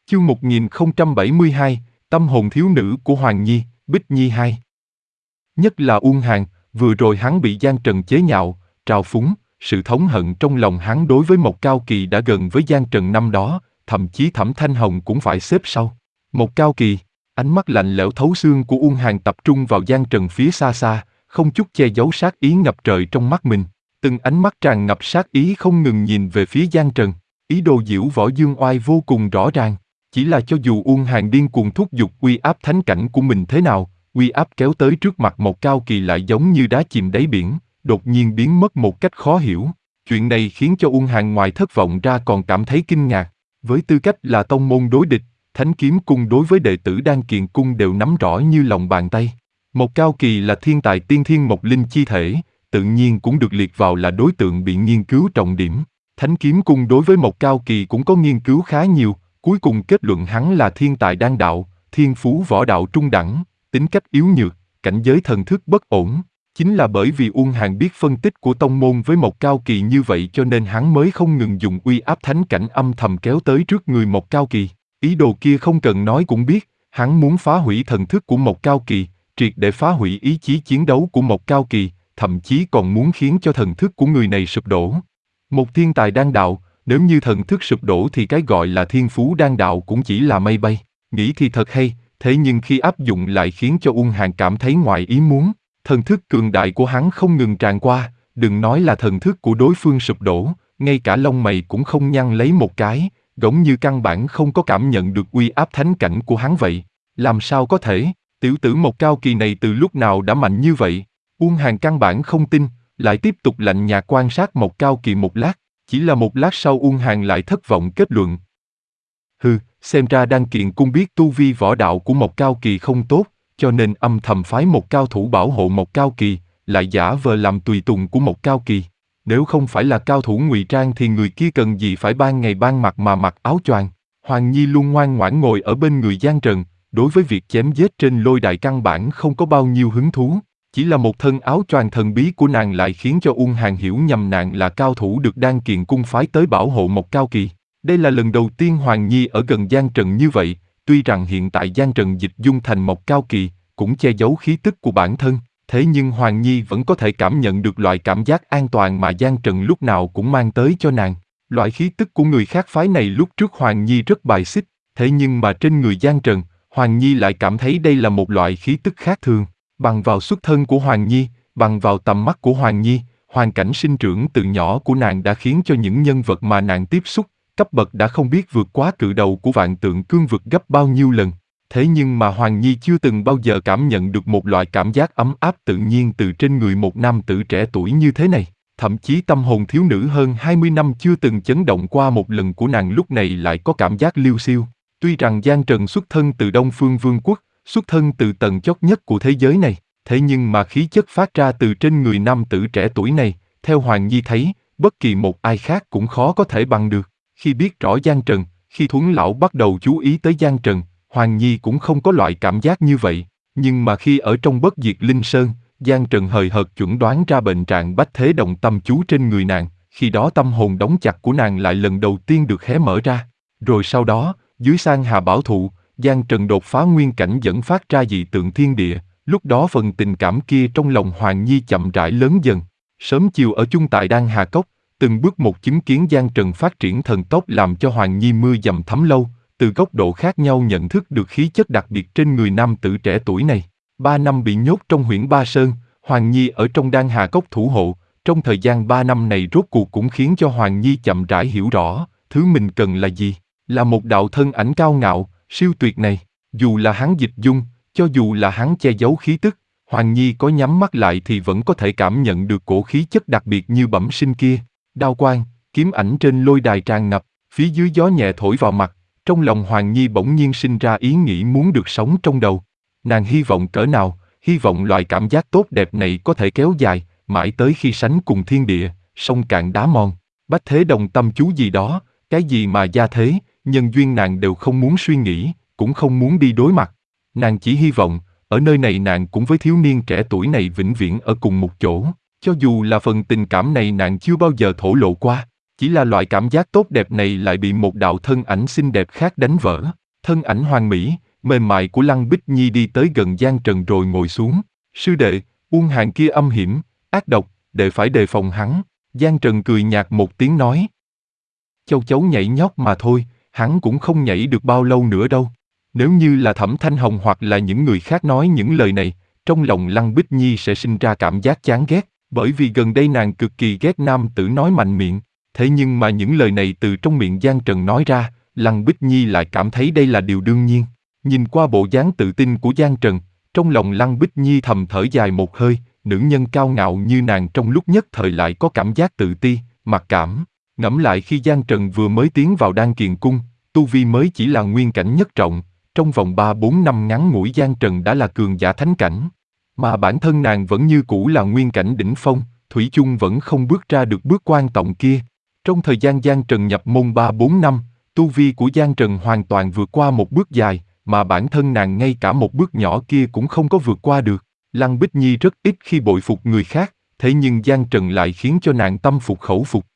Chương 1072, Tâm hồn thiếu nữ của Hoàng Nhi, Bích Nhi 2. Nhất là Uông Hàn, vừa rồi hắn bị Giang Trần chế nhạo, trào phúng, sự thống hận trong lòng hắn đối với Mộc Cao Kỳ đã gần với Giang Trần năm đó, thậm chí Thẩm Thanh Hồng cũng phải xếp sau. Mộc Cao Kỳ, ánh mắt lạnh lẽo thấu xương của Uông Hàn tập trung vào Giang Trần phía xa xa, không chút che giấu sát ý ngập trời trong mắt mình. Từng ánh mắt tràn ngập sát ý không ngừng nhìn về phía Giang Trần, ý đồ giễu võ dương oai vô cùng rõ ràng. Chỉ là cho dù Uông Hàn điên cuồng thúc giục uy áp thánh cảnh của mình thế nào, uy áp kéo tới trước mặt Mộc Cao Kỳ lại giống như đá chìm đáy biển, đột nhiên biến mất một cách khó hiểu. Chuyện này khiến cho Uông Hàn ngoài thất vọng ra còn cảm thấy kinh ngạc. Với tư cách là tông môn đối địch, Thánh Kiếm Cung đối với đệ tử Đan Kiền Cung đều nắm rõ như lòng bàn tay. Mộc Cao Kỳ là thiên tài tiên thiên mộc linh chi thể, tự nhiên cũng được liệt vào là đối tượng bị nghiên cứu trọng điểm. Thánh Kiếm Cung đối với Mộc Cao Kỳ cũng có nghiên cứu khá nhiều, cuối cùng kết luận hắn là thiên tài đan đạo, thiên phú võ đạo trung đẳng, tính cách yếu nhược, cảnh giới thần thức bất ổn. Chính là bởi vì Uông Hàn biết phân tích của tông môn với Mộc Cao Kỳ như vậy cho nên hắn mới không ngừng dùng uy áp thánh cảnh âm thầm kéo tới trước người Mộc Cao Kỳ. Ý đồ kia không cần nói cũng biết, hắn muốn phá hủy thần thức của Mộc Cao Kỳ, triệt để phá hủy ý chí chiến đấu của Mộc Cao Kỳ, thậm chí còn muốn khiến cho thần thức của người này sụp đổ. Một thiên tài đan đạo, nếu như thần thức sụp đổ thì cái gọi là thiên phú đan đạo cũng chỉ là mây bay. Nghĩ thì thật hay, thế nhưng khi áp dụng lại khiến cho Uông Hàn cảm thấy ngoài ý muốn. Thần thức cường đại của hắn không ngừng tràn qua, đừng nói là thần thức của đối phương sụp đổ, ngay cả lông mày cũng không nhăn lấy một cái, giống như căn bản không có cảm nhận được uy áp thánh cảnh của hắn vậy. Làm sao có thể, tiểu tử Mộc Cao Kỳ này từ lúc nào đã mạnh như vậy? Uông Hàn căn bản không tin, lại tiếp tục lạnh nhạt quan sát Mộc Cao Kỳ một lát, chỉ là một lát sau Uông Hàn lại thất vọng kết luận. Xem ra Đan Kiền Cung biết tu vi võ đạo của Mộc Cao Kỳ không tốt, cho nên âm thầm phái một cao thủ bảo hộ Mộc Cao Kỳ, lại giả vờ làm tùy tùng của Mộc Cao Kỳ. Nếu không phải là cao thủ ngụy trang thì người kia cần gì phải ban ngày ban mặt mà mặc áo choàng. Hoàng Nhi luôn ngoan ngoãn ngồi ở bên người Giang Trần, đối với việc chém giết trên lôi đài căn bản không có bao nhiêu hứng thú. Chỉ là một thân áo choàng thần bí của nàng lại khiến cho Uông Hàn hiểu nhầm nàng là cao thủ được Đan Kiền Cung phái tới bảo hộ Mộc Cao Kỳ. Đây là lần đầu tiên Hoàng Nhi ở gần Giang Trần như vậy, tuy rằng hiện tại Giang Trần dịch dung thành Mộc Cao Kỳ, cũng che giấu khí tức của bản thân, thế nhưng Hoàng Nhi vẫn có thể cảm nhận được loại cảm giác an toàn mà Giang Trần lúc nào cũng mang tới cho nàng. Loại khí tức của người khác phái này lúc trước Hoàng Nhi rất bài xích, thế nhưng mà trên người Giang Trần, Hoàng Nhi lại cảm thấy đây là một loại khí tức khác thường. Bằng vào xuất thân của Hoàng Nhi, bằng vào tầm mắt của Hoàng Nhi, hoàn cảnh sinh trưởng từ nhỏ của nàng đã khiến cho những nhân vật mà nàng tiếp xúc, cấp bậc đã không biết vượt quá cự đầu của Vạn Tượng Cương vực gấp bao nhiêu lần. Thế nhưng mà Hoàng Nhi chưa từng bao giờ cảm nhận được một loại cảm giác ấm áp tự nhiên từ trên người một nam tử trẻ tuổi như thế này. Thậm chí tâm hồn thiếu nữ hơn 20 năm chưa từng chấn động qua một lần của nàng lúc này lại có cảm giác liêu xiêu. Tuy rằng Giang Trần xuất thân từ Đông Phương Vương quốc, xuất thân từ tầng chót nhất của thế giới này, thế nhưng mà khí chất phát ra từ trên người nam tử trẻ tuổi này, theo Hoàng Nhi thấy, bất kỳ một ai khác cũng khó có thể bằng được. Khi biết rõ Giang Trần, khi Thuấn Lão bắt đầu chú ý tới Giang Trần, Hoàng Nhi cũng không có loại cảm giác như vậy. Nhưng mà khi ở trong Bất Diệt Linh Sơn, Giang Trần hời hợt chuẩn đoán ra bệnh trạng bách thế động tâm chú trên người nàng, khi đó tâm hồn đóng chặt của nàng lại lần đầu tiên được hé mở ra. Rồi sau đó, dưới Sang Hà Bảo Thụ, Giang Trần đột phá nguyên cảnh dẫn phát ra dị tượng thiên địa, lúc đó phần tình cảm kia trong lòng Hoàng Nhi chậm rãi lớn dần. Sớm chiều ở chung tại Đan Hà Cốc, từng bước một chứng kiến Giang Trần phát triển thần tốc làm cho Hoàng Nhi mưa dầm thấm lâu, từ góc độ khác nhau nhận thức được khí chất đặc biệt trên người nam tử trẻ tuổi này. 3 năm bị nhốt trong Huyễn Ba Sơn, Hoàng Nhi ở trong Đan Hà Cốc thủ hộ, trong thời gian 3 năm này rốt cuộc cũng khiến cho Hoàng Nhi chậm rãi hiểu rõ, thứ mình cần là gì, là một đạo thân ảnh cao ngạo, siêu tuyệt này. Dù là hắn dịch dung, cho dù là hắn che giấu khí tức, Hoàng Nhi có nhắm mắt lại thì vẫn có thể cảm nhận được cổ khí chất đặc biệt như bẩm sinh kia. Đao quang, kiếm ảnh trên lôi đài tràn ngập, phía dưới gió nhẹ thổi vào mặt, trong lòng Hoàng Nhi bỗng nhiên sinh ra ý nghĩ muốn được sống trong đầu. Nàng hy vọng cỡ nào, hy vọng loại cảm giác tốt đẹp này có thể kéo dài, mãi tới khi sánh cùng thiên địa, sông cạn đá mòn, bách thế đồng tâm chú gì đó, cái gì mà gia thế, nhân duyên nàng đều không muốn suy nghĩ, cũng không muốn đi đối mặt. Nàng chỉ hy vọng, ở nơi này nàng cũng với thiếu niên trẻ tuổi này vĩnh viễn ở cùng một chỗ, cho dù là phần tình cảm này nàng chưa bao giờ thổ lộ qua. Chỉ là loại cảm giác tốt đẹp này lại bị một đạo thân ảnh xinh đẹp khác đánh vỡ. Thân ảnh hoàn mỹ, mềm mại của Lăng Bích Nhi đi tới gần Giang Trần rồi ngồi xuống. Sư đệ, Uông Hàn kia âm hiểm, ác độc, đệ phải đề phòng hắn. Giang Trần cười nhạt một tiếng nói. Châu chấu nhảy nhót mà thôi, hắn cũng không nhảy được bao lâu nữa đâu. Nếu như là Thẩm Thanh Hồng hoặc là những người khác nói những lời này, trong lòng Lăng Bích Nhi sẽ sinh ra cảm giác chán ghét, bởi vì gần đây nàng cực kỳ ghét nam tử nói mạnh miệng. Thế nhưng mà những lời này từ trong miệng Giang Trần nói ra, Lăng Bích Nhi lại cảm thấy đây là điều đương nhiên. Nhìn qua bộ dáng tự tin của Giang Trần, trong lòng Lăng Bích Nhi thầm thở dài một hơi, nữ nhân cao ngạo như nàng trong lúc nhất thời lại có cảm giác tự ti, mặc cảm. Ngẫm lại khi Giang Trần vừa mới tiến vào Đan Kiền Cung, tu vi mới chỉ là nguyên cảnh nhất trọng, trong vòng 3-4 năm ngắn ngủi Giang Trần đã là cường giả thánh cảnh. Mà bản thân nàng vẫn như cũ là nguyên cảnh đỉnh phong, thủy chung vẫn không bước ra được bước quan trọng kia. Trong thời gian Giang Trần nhập môn 3-4 năm, tu vi của Giang Trần hoàn toàn vượt qua một bước dài, mà bản thân nàng ngay cả một bước nhỏ kia cũng không có vượt qua được. Lăng Bích Nhi rất ít khi bội phục người khác, thế nhưng Giang Trần lại khiến cho nàng tâm phục khẩu phục.